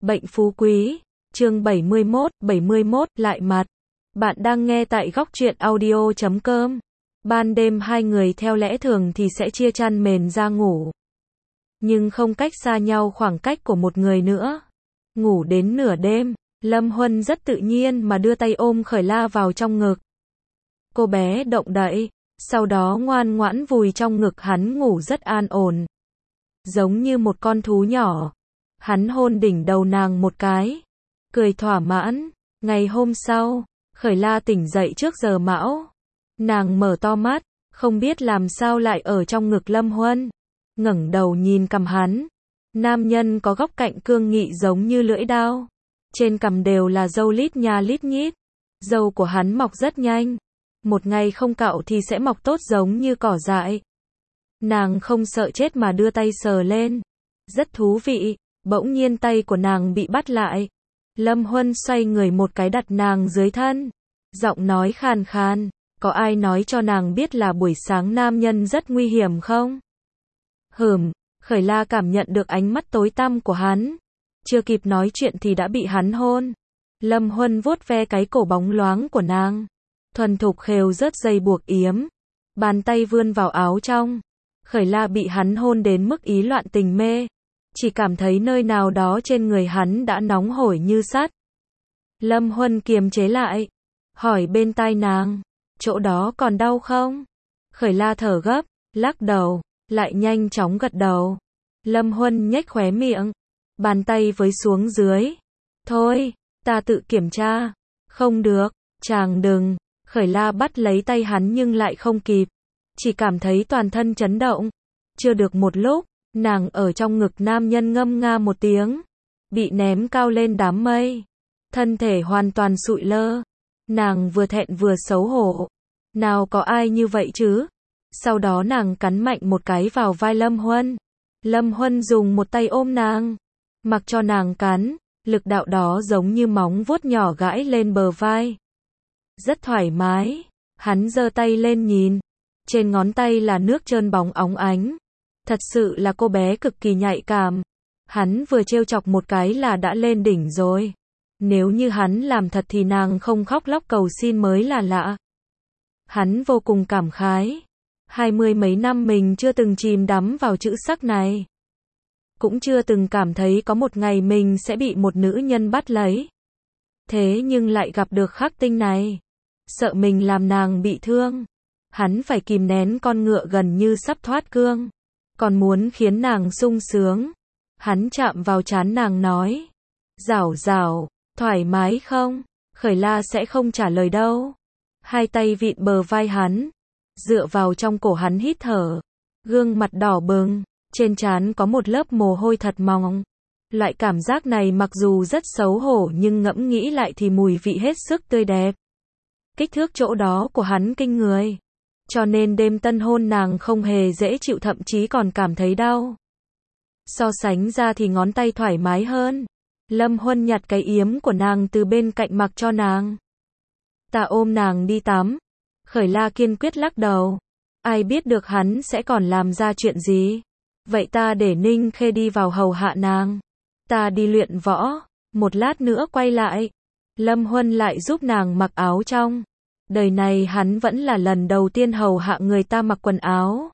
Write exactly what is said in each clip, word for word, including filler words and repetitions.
Bệnh phú quý, chương bảy mươi mốt, bảy mươi mốt, lại mặt. Bạn đang nghe tại góc truyện audio chấm com. Ban đêm hai người theo lẽ thường thì sẽ chia chăn mền ra ngủ. Nhưng không cách xa nhau khoảng cách của một người nữa. Ngủ đến nửa đêm, Lâm Huân rất tự nhiên mà đưa tay ôm Khởi La vào trong ngực. Cô bé động đậy, sau đó ngoan ngoãn vùi trong ngực hắn ngủ rất an ổn. Giống như một con thú nhỏ. Hắn hôn đỉnh đầu nàng một cái, cười thỏa mãn. Ngày hôm sau, Khởi La tỉnh dậy trước giờ mão. Nàng mở to mắt, không biết làm sao lại ở trong ngực Lâm Huân. Ngẩng đầu nhìn cằm hắn. Nam nhân có góc cạnh cương nghị giống như lưỡi dao. Trên cằm đều là râu lít nha lít nhít. Râu của hắn mọc rất nhanh. Một ngày không cạo thì sẽ mọc tốt giống như cỏ dại. Nàng không sợ chết mà đưa tay sờ lên. Rất thú vị. Bỗng nhiên tay của nàng bị bắt lại. Lâm Huân xoay người một cái đặt nàng dưới thân. Giọng nói khàn khàn. Có ai nói cho nàng biết là buổi sáng nam nhân rất nguy hiểm không? Hừm, Khởi La cảm nhận được ánh mắt tối tăm của hắn. Chưa kịp nói chuyện thì đã bị hắn hôn. Lâm Huân vuốt ve cái cổ bóng loáng của nàng. Thuần thục khều rớt dây buộc yếm. Bàn tay vươn vào áo trong. Khởi La bị hắn hôn đến mức ý loạn tình mê. Chỉ cảm thấy nơi nào đó trên người hắn đã nóng hổi như sắt. Lâm Huân kiềm chế lại. Hỏi bên tai nàng. Chỗ đó còn đau không? Khởi La thở gấp, lắc đầu, lại nhanh chóng gật đầu. Lâm Huân nhếch khóe miệng. Bàn tay với xuống dưới. Thôi, ta tự kiểm tra. Không được, chàng đừng. Khởi La bắt lấy tay hắn nhưng lại không kịp. Chỉ cảm thấy toàn thân chấn động. Chưa được một lúc. Nàng ở trong ngực nam nhân ngâm nga một tiếng. Bị ném cao lên đám mây. Thân thể hoàn toàn sụi lơ. Nàng vừa thẹn vừa xấu hổ. Nào có ai như vậy chứ? Sau đó nàng cắn mạnh một cái vào vai Lâm Huân. Lâm Huân dùng một tay ôm nàng. Mặc cho nàng cắn. Lực đạo đó giống như móng vuốt nhỏ gãi lên bờ vai. Rất thoải mái. Hắn giơ tay lên nhìn. Trên ngón tay là nước trơn bóng óng ánh. Thật sự là cô bé cực kỳ nhạy cảm. Hắn vừa trêu chọc một cái là đã lên đỉnh rồi. Nếu như hắn làm thật thì nàng không khóc lóc cầu xin mới là lạ. Hắn vô cùng cảm khái. Hai mươi mấy năm mình chưa từng chìm đắm vào chữ sắc này. Cũng chưa từng cảm thấy có một ngày mình sẽ bị một nữ nhân bắt lấy. Thế nhưng lại gặp được khắc tinh này. Sợ mình làm nàng bị thương. Hắn phải kìm nén con ngựa gần như sắp thoát cương. Còn muốn khiến nàng sung sướng. Hắn chạm vào trán nàng nói. Rảo rảo, thoải mái không? Khởi La sẽ không trả lời đâu. Hai tay vịn bờ vai hắn. Dựa vào trong cổ hắn hít thở. Gương mặt đỏ bừng. Trên trán có một lớp mồ hôi thật mỏng. Loại cảm giác này mặc dù rất xấu hổ nhưng ngẫm nghĩ lại thì mùi vị hết sức tươi đẹp. Kích thước chỗ đó của hắn kinh người. Cho nên đêm tân hôn nàng không hề dễ chịu, thậm chí còn cảm thấy đau. So sánh ra thì ngón tay thoải mái hơn. Lâm Huân nhặt cái yếm của nàng từ bên cạnh mặc cho nàng. Ta ôm nàng đi tắm. Khởi La kiên quyết lắc đầu. Ai biết được hắn sẽ còn làm ra chuyện gì. Vậy ta để Ninh Khê đi vào hầu hạ nàng. Ta đi luyện võ. Một lát nữa quay lại. Lâm Huân lại giúp nàng mặc áo trong. Đời này hắn vẫn là lần đầu tiên hầu hạ người ta mặc quần áo.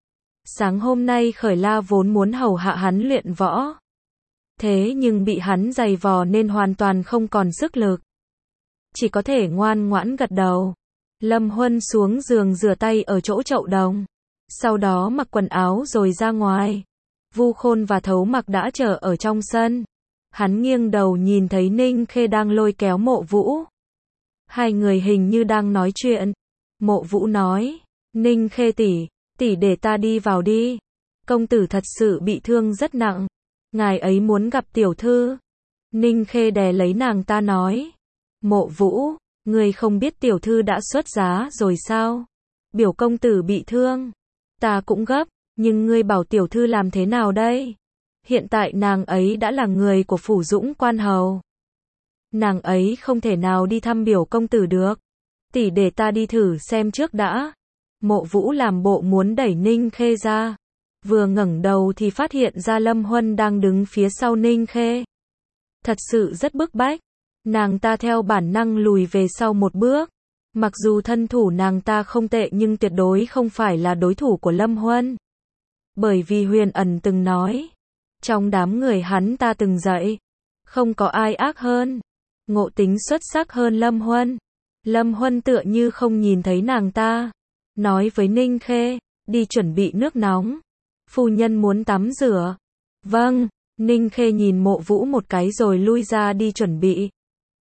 Sáng hôm nay Khởi La vốn muốn hầu hạ hắn luyện võ. Thế nhưng bị hắn giày vò nên hoàn toàn không còn sức lực. Chỉ có thể ngoan ngoãn gật đầu. Lâm Huân xuống giường rửa tay ở chỗ chậu đồng. Sau đó mặc quần áo rồi ra ngoài. Vu Khôn và Thấu Mặc đã chờ ở trong sân. Hắn nghiêng đầu nhìn thấy Ninh Khê đang lôi kéo Mộ Vũ. Hai người hình như đang nói chuyện. Mộ Vũ nói. Ninh Khê tỷ, tỷ để ta đi vào đi. Công tử thật sự bị thương rất nặng. Ngài ấy muốn gặp tiểu thư. Ninh Khê đè lấy nàng ta nói. Mộ Vũ, ngươi không biết tiểu thư đã xuất giá rồi sao? Biểu công tử bị thương. Ta cũng gấp, nhưng ngươi bảo tiểu thư làm thế nào đây? Hiện tại nàng ấy đã là người của phủ Dũng Quan Hầu. Nàng ấy không thể nào đi thăm biểu công tử được. Tỷ để ta đi thử xem trước đã. Mộ Vũ làm bộ muốn đẩy Ninh Khê ra. Vừa ngẩng đầu thì phát hiện ra Lâm Huân đang đứng phía sau Ninh Khê. thật sự rất bức bách. Nàng ta theo bản năng lùi về sau một bước. Mặc dù thân thủ nàng ta không tệ nhưng tuyệt đối không phải là đối thủ của Lâm Huân. Bởi vì Huyền Ẩn từng nói, trong đám người hắn ta từng dạy, không có ai ác hơn, ngộ tính xuất sắc hơn Lâm Huân. Lâm Huân tựa như không nhìn thấy nàng ta, nói với Ninh Khê, đi chuẩn bị nước nóng. Phu nhân muốn tắm rửa. Vâng, Ninh Khê nhìn Mộ Vũ một cái rồi lui ra đi chuẩn bị.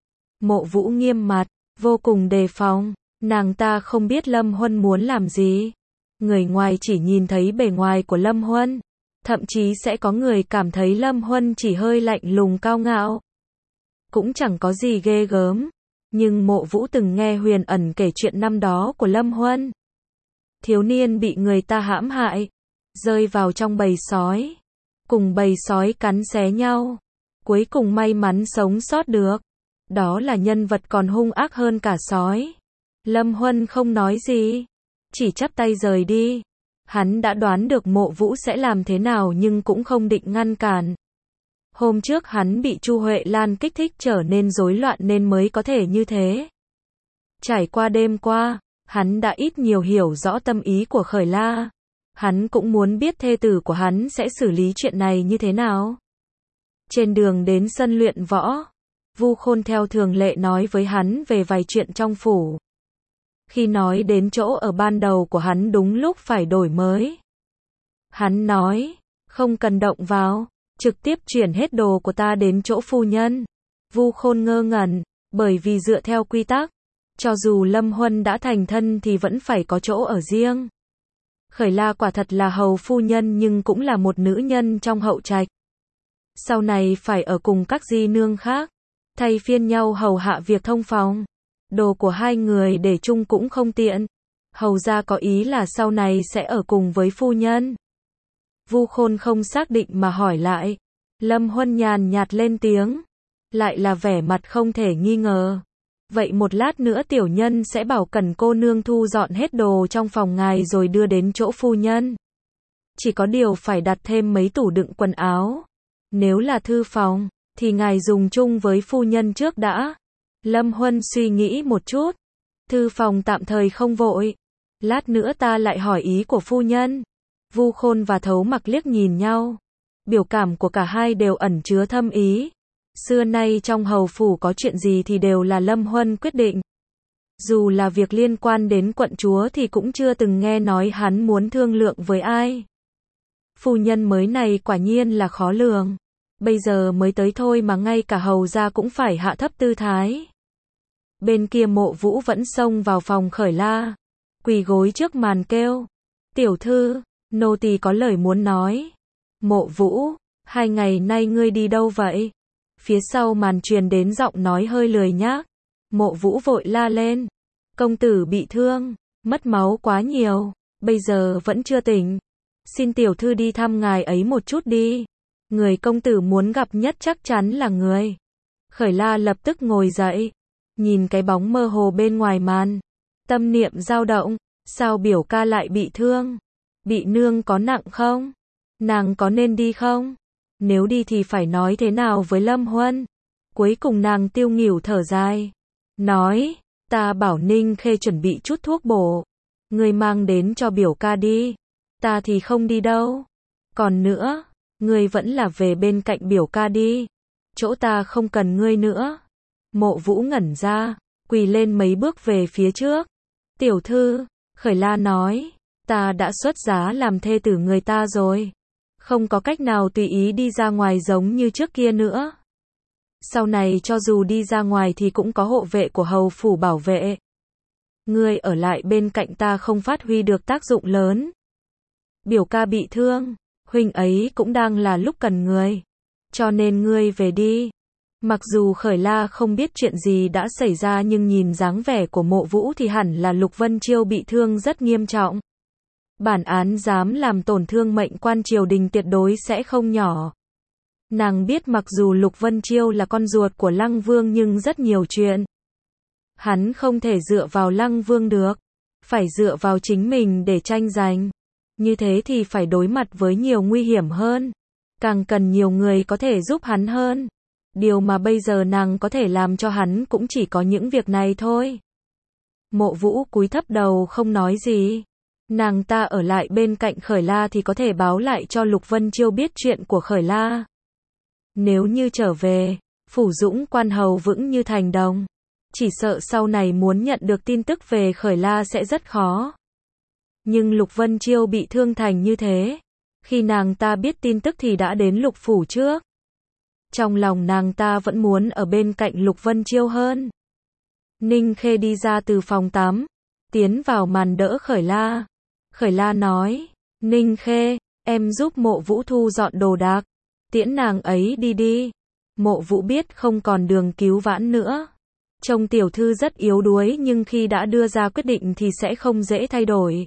Mộ Vũ nghiêm mặt, vô cùng đề phòng, nàng ta không biết Lâm Huân muốn làm gì. Người ngoài chỉ nhìn thấy bề ngoài của Lâm Huân, thậm chí sẽ có người cảm thấy Lâm Huân chỉ hơi lạnh lùng cao ngạo. Cũng chẳng có gì ghê gớm, nhưng Mộ Vũ từng nghe Huyền Ẩn kể chuyện năm đó của Lâm Huân. Thiếu niên bị người ta hãm hại, rơi vào trong bầy sói, cùng bầy sói cắn xé nhau, cuối cùng may mắn sống sót được. Đó là nhân vật còn hung ác hơn cả sói. Lâm Huân không nói gì, chỉ chắp tay rời đi. Hắn đã đoán được Mộ Vũ sẽ làm thế nào nhưng cũng không định ngăn cản. Hôm trước hắn bị Chu Huệ Lan kích thích trở nên rối loạn nên mới có thể như thế. Trải qua đêm qua, hắn đã ít nhiều hiểu rõ tâm ý của Khởi La. Hắn cũng muốn biết thê tử của hắn sẽ xử lý chuyện này như thế nào. Trên đường đến sân luyện võ, Vu Khôn theo thường lệ nói với hắn về vài chuyện trong phủ. Khi nói đến chỗ ở ban đầu của hắn đúng lúc phải đổi mới. Hắn nói, không cần động vào, trực tiếp chuyển hết đồ của ta đến chỗ phu nhân. Vu Khôn ngơ ngẩn, bởi vì dựa theo quy tắc, cho dù Lâm Huân đã thành thân thì vẫn phải có chỗ ở riêng. Khởi La quả thật là hầu phu nhân nhưng cũng là một nữ nhân trong hậu trạch. Sau này phải ở cùng các di nương khác, thay phiên nhau hầu hạ việc thông phòng. Đồ của hai người để chung cũng không tiện. Hầu ra có ý là sau này sẽ ở cùng với phu nhân. Vu Khôn không xác định mà hỏi lại. Lâm Huân nhàn nhạt lên tiếng, lại là vẻ mặt không thể nghi ngờ. Vậy một lát nữa tiểu nhân sẽ bảo Cẩn cô nương thu dọn hết đồ trong phòng ngài rồi đưa đến chỗ phu nhân. Chỉ có điều phải đặt thêm mấy tủ đựng quần áo. Nếu là thư phòng, thì ngài dùng chung với phu nhân trước đã. Lâm Huân suy nghĩ một chút. Thư phòng tạm thời không vội. Lát nữa ta lại hỏi ý của phu nhân. Vu Khôn và Thấu Mặc liếc nhìn nhau. Biểu cảm của cả hai đều ẩn chứa thâm ý. Xưa nay trong hầu phủ có chuyện gì thì đều là Lâm Huân quyết định. Dù là việc liên quan đến quận chúa thì cũng chưa từng nghe nói hắn muốn thương lượng với ai. Phu nhân mới này quả nhiên là khó lường. Bây giờ mới tới thôi mà ngay cả hầu gia cũng phải hạ thấp tư thái. Bên kia Mộ Vũ vẫn xông vào phòng Khởi La, quỳ gối trước màn kêu. Tiểu thư, nô tỳ có lời muốn nói. Mộ Vũ, hai ngày nay ngươi đi đâu vậy? Phía sau màn truyền đến giọng nói hơi lười nhác. Mộ Vũ vội la lên. Công tử bị thương, mất máu quá nhiều, bây giờ vẫn chưa tỉnh. Xin tiểu thư đi thăm ngài ấy một chút đi. Người công tử muốn gặp nhất chắc chắn là người. Khởi La lập tức ngồi dậy, nhìn cái bóng mơ hồ bên ngoài màn. Tâm niệm dao động, sao biểu ca lại bị thương? Bị nương có nặng không? Nàng có nên đi không? Nếu đi thì phải nói thế nào với Lâm Huân? Cuối cùng nàng tiêu nghỉu thở dài. Nói, ta bảo Ninh Khê chuẩn bị chút thuốc bổ. Ngươi mang đến cho biểu ca đi. Ta thì không đi đâu. Còn nữa, ngươi vẫn là về bên cạnh biểu ca đi. Chỗ ta không cần ngươi nữa. Mộ Vũ ngẩn ra, quỳ lên mấy bước về phía trước. Tiểu thư, Khởi La nói, ta đã xuất giá làm thê tử người ta rồi. Không có cách nào tùy ý đi ra ngoài giống như trước kia nữa. Sau này cho dù đi ra ngoài thì cũng có hộ vệ của hầu phủ bảo vệ. Ngươi ở lại bên cạnh ta không phát huy được tác dụng lớn. Biểu ca bị thương, huynh ấy cũng đang là lúc cần người. Cho nên ngươi về đi. Mặc dù Khởi La không biết chuyện gì đã xảy ra nhưng nhìn dáng vẻ của Mộ Vũ thì hẳn là Lục Vân Chiêu bị thương rất nghiêm trọng. Bản án dám làm tổn thương mệnh quan triều đình tuyệt đối sẽ không nhỏ. Nàng biết mặc dù Lục Vân Chiêu là con ruột của Lăng Vương nhưng rất nhiều chuyện hắn không thể dựa vào Lăng Vương được, phải dựa vào chính mình để tranh giành. Như thế thì phải đối mặt với nhiều nguy hiểm hơn, càng cần nhiều người có thể giúp hắn hơn. Điều mà bây giờ nàng có thể làm cho hắn cũng chỉ có những việc này thôi. Mộ Vũ cúi thấp đầu không nói gì. Nàng ta ở lại bên cạnh Khởi La thì có thể báo lại cho Lục Vân Chiêu biết chuyện của Khởi La. Nếu như trở về, Phủ Dũng quan hầu vững như thành đồng. Chỉ sợ sau này muốn nhận được tin tức về Khởi La sẽ rất khó. Nhưng Lục Vân Chiêu bị thương thành như thế. Khi nàng ta biết tin tức thì đã đến Lục Phủ trước. Trong lòng nàng ta vẫn muốn ở bên cạnh Lục Vân Chiêu hơn. Ninh Khê đi ra từ phòng tắm, tiến vào màn đỡ Khởi La. Khởi La nói, Ninh Khê, em giúp Mộ Vũ thu dọn đồ đạc, tiễn nàng ấy đi đi. Mộ Vũ biết không còn đường cứu vãn nữa. Trông tiểu thư rất yếu đuối nhưng khi đã đưa ra quyết định thì sẽ không dễ thay đổi.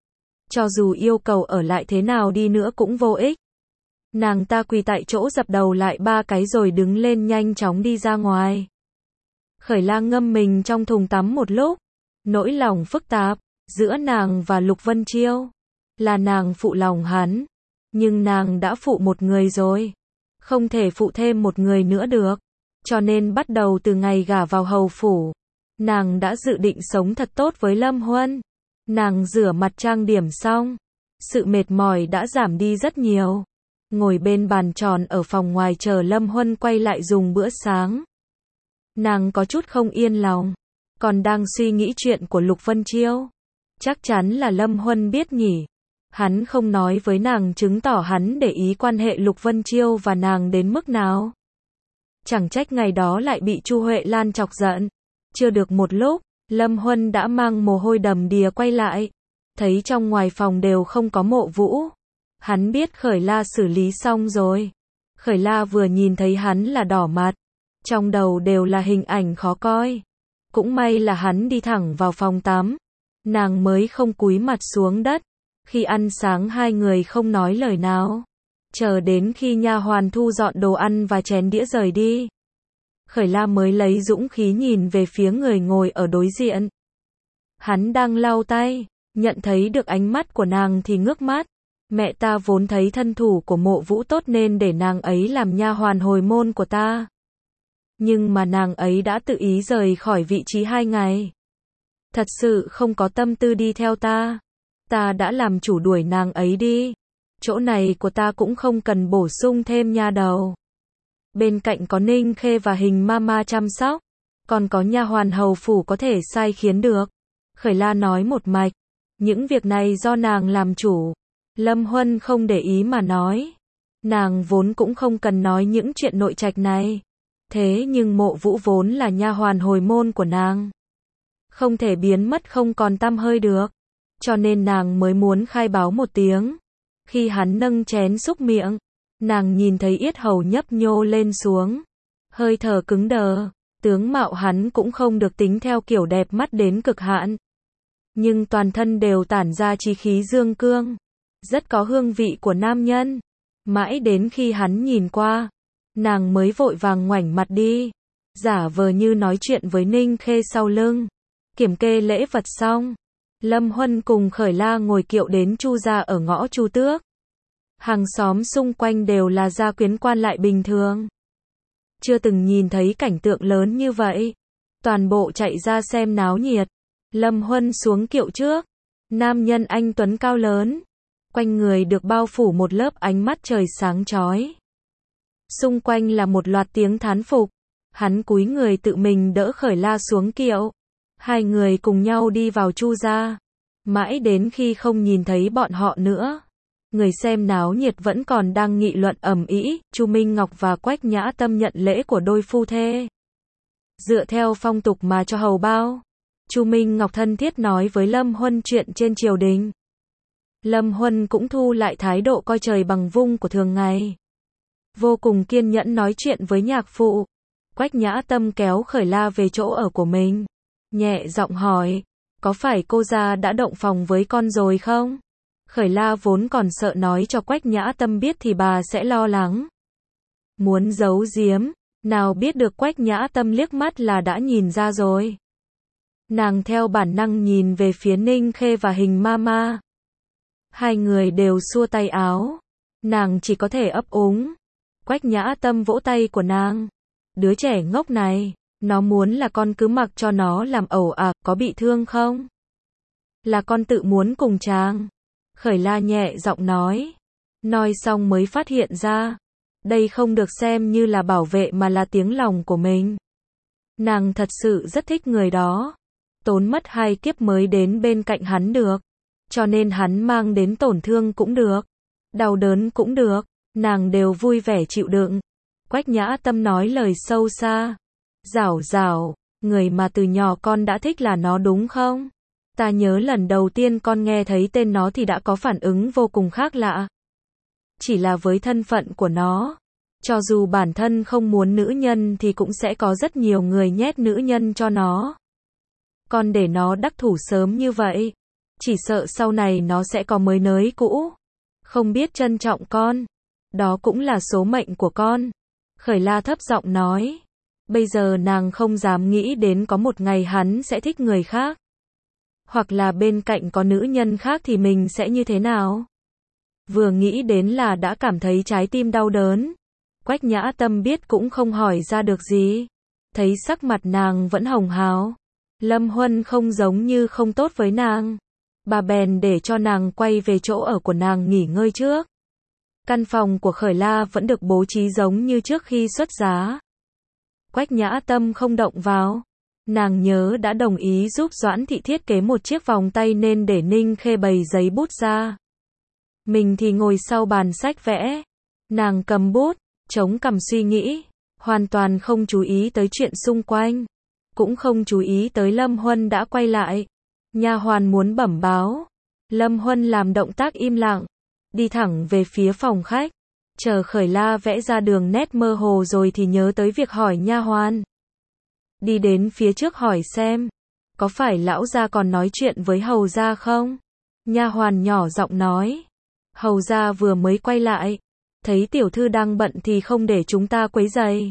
Cho dù yêu cầu ở lại thế nào đi nữa cũng vô ích. Nàng ta quỳ tại chỗ dập đầu lại ba cái rồi đứng lên nhanh chóng đi ra ngoài. Khởi La ngâm mình trong thùng tắm một lúc. Nỗi lòng phức tạp, giữa nàng và Lục Vân Chiêu. Là nàng phụ lòng hắn. Nhưng nàng đã phụ một người rồi. Không thể phụ thêm một người nữa được. Cho nên bắt đầu từ ngày gả vào hầu phủ. Nàng đã dự định sống thật tốt với Lâm Huân. Nàng rửa mặt trang điểm xong. Sự mệt mỏi đã giảm đi rất nhiều. Ngồi bên bàn tròn ở phòng ngoài chờ Lâm Huân quay lại dùng bữa sáng. Nàng có chút không yên lòng. Còn đang suy nghĩ chuyện của Lục Vân Chiêu. Chắc chắn là Lâm Huân biết nhỉ. Hắn không nói với nàng chứng tỏ hắn để ý quan hệ Lục Vân Chiêu và nàng đến mức nào. Chẳng trách ngày đó lại bị Chu Huệ Lan chọc giận. Chưa được một lúc, Lâm Huân đã mang mồ hôi đầm đìa quay lại. Thấy trong ngoài phòng đều không có Mộ Vũ. Hắn biết Khởi La xử lý xong rồi. Khởi La vừa nhìn thấy hắn là đỏ mặt. Trong đầu đều là hình ảnh khó coi. Cũng may là hắn đi thẳng vào phòng tắm. Nàng mới không cúi mặt xuống đất. Khi ăn sáng hai người không nói lời nào. Chờ đến khi nha hoàn thu dọn đồ ăn và chén đĩa rời đi. Khởi La mới lấy dũng khí nhìn về phía người ngồi ở đối diện. Hắn đang lau tay, nhận thấy được ánh mắt của nàng thì ngước mắt. Mẹ ta vốn thấy thân thủ của Mộ Vũ tốt nên để nàng ấy làm nha hoàn hồi môn của ta. Nhưng mà nàng ấy đã tự ý rời khỏi vị trí hai ngày. Thật sự không có tâm tư đi theo ta. Ta đã làm chủ đuổi nàng ấy đi. Chỗ này của ta cũng không cần bổ sung thêm nha đầu. Bên cạnh có Ninh Khê và Hình Mama chăm sóc. Còn có nha hoàn hầu phủ có thể sai khiến được. Khởi La nói một mạch. Những việc này do nàng làm chủ. Lâm Huân không để ý mà nói. Nàng vốn cũng không cần nói những chuyện nội trạch này. Thế nhưng Mộ Vũ vốn là nha hoàn hồi môn của nàng. Không thể biến mất không còn tăm hơi được. Cho nên nàng mới muốn khai báo một tiếng. Khi hắn nâng chén xúc miệng, nàng nhìn thấy yết hầu nhấp nhô lên xuống. Hơi thở cứng đờ, tướng mạo hắn cũng không được tính theo kiểu đẹp mắt đến cực hạn. Nhưng toàn thân đều tản ra chí khí dương cương. Rất có hương vị của nam nhân. Mãi đến khi hắn nhìn qua, nàng mới vội vàng ngoảnh mặt đi. Giả vờ như nói chuyện với Ninh Khê sau lưng. Kiểm kê lễ vật xong. Lâm Huân cùng Khởi La ngồi kiệu đến Chu gia ở ngõ Chu Tước. Hàng xóm xung quanh đều là gia quyến quan lại bình thường. Chưa từng nhìn thấy cảnh tượng lớn như vậy. Toàn bộ chạy ra xem náo nhiệt. Lâm Huân xuống kiệu trước. Nam nhân anh tuấn cao lớn. Quanh người được bao phủ một lớp ánh mắt trời sáng chói. Xung quanh là một loạt tiếng thán phục. Hắn cúi người tự mình đỡ Khởi La xuống kiệu. Hai người cùng nhau đi vào Chu gia. Mãi đến khi không nhìn thấy bọn họ nữa. Người xem náo nhiệt vẫn còn đang nghị luận ầm ĩ. Chu Minh Ngọc và Quách Nhã Tâm nhận lễ của đôi phu thê. Dựa theo phong tục mà cho hầu bao. Chu Minh Ngọc thân thiết nói với Lâm Huân chuyện trên triều đình. Lâm Huân cũng thu lại thái độ coi trời bằng vung của thường ngày. Vô cùng kiên nhẫn nói chuyện với nhạc phụ. Quách Nhã Tâm kéo Khởi La về chỗ ở của mình. Nhẹ giọng hỏi, có phải cô gia đã động phòng với con rồi không? Khởi La vốn còn sợ nói cho Quách Nhã Tâm biết thì bà sẽ lo lắng. Muốn giấu giếm, nào biết được Quách Nhã Tâm liếc mắt là đã nhìn ra rồi. Nàng theo bản năng nhìn về phía Ninh Khê và Hình Mama. Hai người đều xua tay áo. Nàng chỉ có thể ấp úng. Quách Nhã Tâm vỗ tay của nàng. Đứa trẻ ngốc này, nó muốn là con cứ mặc cho nó làm ẩu à, có bị thương không? Là con tự muốn cùng chàng. Khởi La nhẹ giọng nói. Nói xong mới phát hiện ra, đây không được xem như là bảo vệ mà là tiếng lòng của mình. Nàng thật sự rất thích người đó. Tốn mất hai kiếp mới đến bên cạnh hắn được. Cho nên hắn mang đến tổn thương cũng được. Đau đớn cũng được. Nàng đều vui vẻ chịu đựng. Quách Nhã Tâm nói lời sâu xa. Giảo giảo, người mà từ nhỏ con đã thích là nó đúng không? Ta nhớ lần đầu tiên con nghe thấy tên nó thì đã có phản ứng vô cùng khác lạ. Chỉ là với thân phận của nó, cho dù bản thân không muốn nữ nhân thì cũng sẽ có rất nhiều người nhét nữ nhân cho nó. Con để nó đắc thủ sớm như vậy, chỉ sợ sau này nó sẽ có mới nới cũ. Không biết trân trọng con. Đó cũng là số mệnh của con. Khởi La thấp giọng nói. Bây giờ nàng không dám nghĩ đến có một ngày hắn sẽ thích người khác. Hoặc là bên cạnh có nữ nhân khác thì mình sẽ như thế nào? Vừa nghĩ đến là đã cảm thấy trái tim đau đớn. Quách Nhã Tâm biết cũng không hỏi ra được gì. Thấy sắc mặt nàng vẫn hồng hào. Lâm Huân không giống như không tốt với nàng. Bà bèn để cho nàng quay về chỗ ở của nàng nghỉ ngơi trước. Căn phòng của Khởi La vẫn được bố trí giống như trước khi xuất giá. Quách Nhã Tâm không động vào. Nàng nhớ đã đồng ý giúp Doãn Thị thiết kế một chiếc vòng tay nên để Ninh Khê bày giấy bút ra. Mình thì ngồi sau bàn sách vẽ. Nàng cầm bút, chống cằm suy nghĩ, hoàn toàn không chú ý tới chuyện xung quanh, cũng không chú ý tới Lâm Huân đã quay lại. Nha hoàn muốn bẩm báo. Lâm Huân làm động tác im lặng, đi thẳng về phía phòng khách. Chờ Khởi La vẽ ra đường nét mơ hồ rồi thì nhớ tới việc hỏi nha hoàn. Đi đến phía trước hỏi xem, có phải lão gia còn nói chuyện với hầu gia không? Nha hoàn nhỏ giọng nói, hầu gia vừa mới quay lại, thấy tiểu thư đang bận thì không để chúng ta quấy rầy.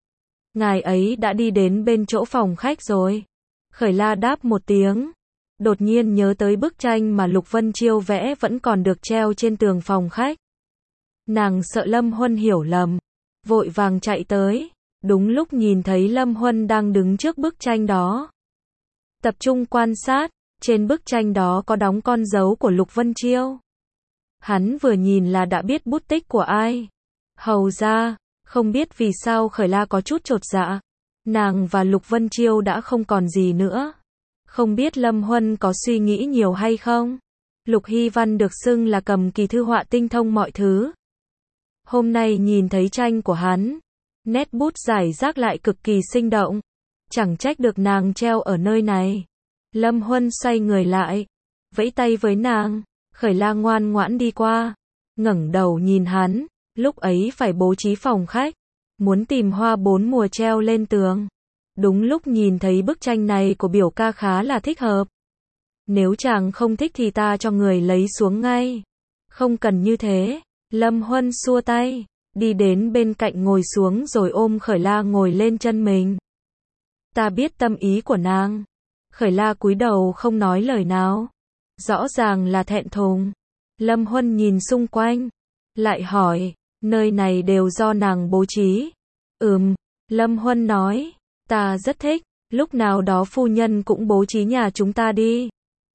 Ngài ấy đã đi đến bên chỗ phòng khách rồi. Khởi La đáp một tiếng, đột nhiên nhớ tới bức tranh mà Lục Vân Chiêu vẽ vẫn còn được treo trên tường phòng khách. Nàng sợ Lâm Huân hiểu lầm, vội vàng chạy tới, đúng lúc nhìn thấy Lâm Huân đang đứng trước bức tranh đó. Tập trung quan sát, trên bức tranh đó có đóng con dấu của Lục Vân Chiêu. Hắn vừa nhìn là đã biết bút tích của ai. Hầu ra, không biết vì sao Khởi La có chút chột dạ. Nàng và Lục Vân Chiêu đã không còn gì nữa. Không biết Lâm Huân có suy nghĩ nhiều hay không? Lục Hy Văn được xưng là cầm kỳ thư họa tinh thông mọi thứ. Hôm nay nhìn thấy tranh của hắn, nét bút giải rác lại cực kỳ sinh động. Chẳng trách được nàng treo ở nơi này. Lâm Huân xoay người lại, vẫy tay với nàng. Khởi La ngoan ngoãn đi qua, ngẩng đầu nhìn hắn. Lúc ấy phải bố trí phòng khách, muốn tìm hoa bốn mùa treo lên tường. Đúng lúc nhìn thấy bức tranh này của biểu ca khá là thích hợp. Nếu chàng không thích thì ta cho người lấy xuống ngay. Không cần như thế. Lâm Huân xua tay, đi đến bên cạnh ngồi xuống rồi ôm Khởi La ngồi lên chân mình. Ta biết tâm ý của nàng. Khởi La cúi đầu không nói lời nào. Rõ ràng là thẹn thùng. Lâm Huân nhìn xung quanh, lại hỏi, nơi này đều do nàng bố trí. Ừm, Lâm Huân nói, ta rất thích, lúc nào đó phu nhân cũng bố trí nhà chúng ta đi.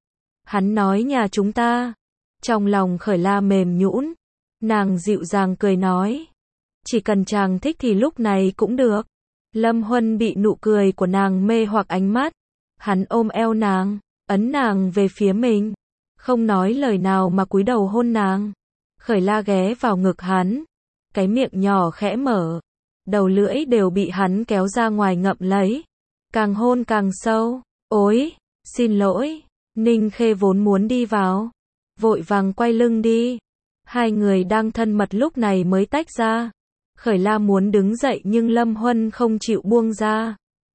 Hắn nói nhà chúng ta. Trong lòng Khởi La mềm nhũn, nàng dịu dàng cười nói, chỉ cần chàng thích thì lúc này cũng được. Lâm Huân bị nụ cười của nàng mê hoặc ánh mắt. Hắn ôm eo nàng, ấn nàng về phía mình, không nói lời nào mà cúi đầu hôn nàng. Khởi La ghé vào ngực hắn, cái miệng nhỏ khẽ mở, đầu lưỡi đều bị hắn kéo ra ngoài ngậm lấy, càng hôn càng sâu. Ôi, xin lỗi. Ninh Khê vốn muốn đi vào, vội vàng quay lưng đi. Hai người đang thân mật lúc này mới tách ra. Khởi La muốn đứng dậy nhưng Lâm Huân không chịu buông ra.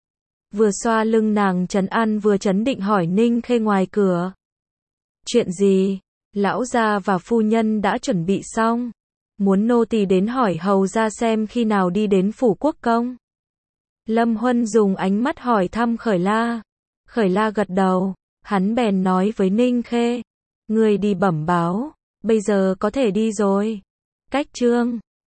Vừa xoa lưng nàng trấn an vừa trấn định hỏi Ninh Khê ngoài cửa. Chuyện gì? Lão gia và phu nhân đã chuẩn bị xong. Muốn nô tỳ đến hỏi hầu ra xem khi nào đi đến phủ quốc công. Lâm Huân dùng ánh mắt hỏi thăm Khởi La. Khởi La gật đầu, hắn bèn nói với Ninh Khê. Người đi bẩm báo, bây giờ có thể đi rồi. Cách chương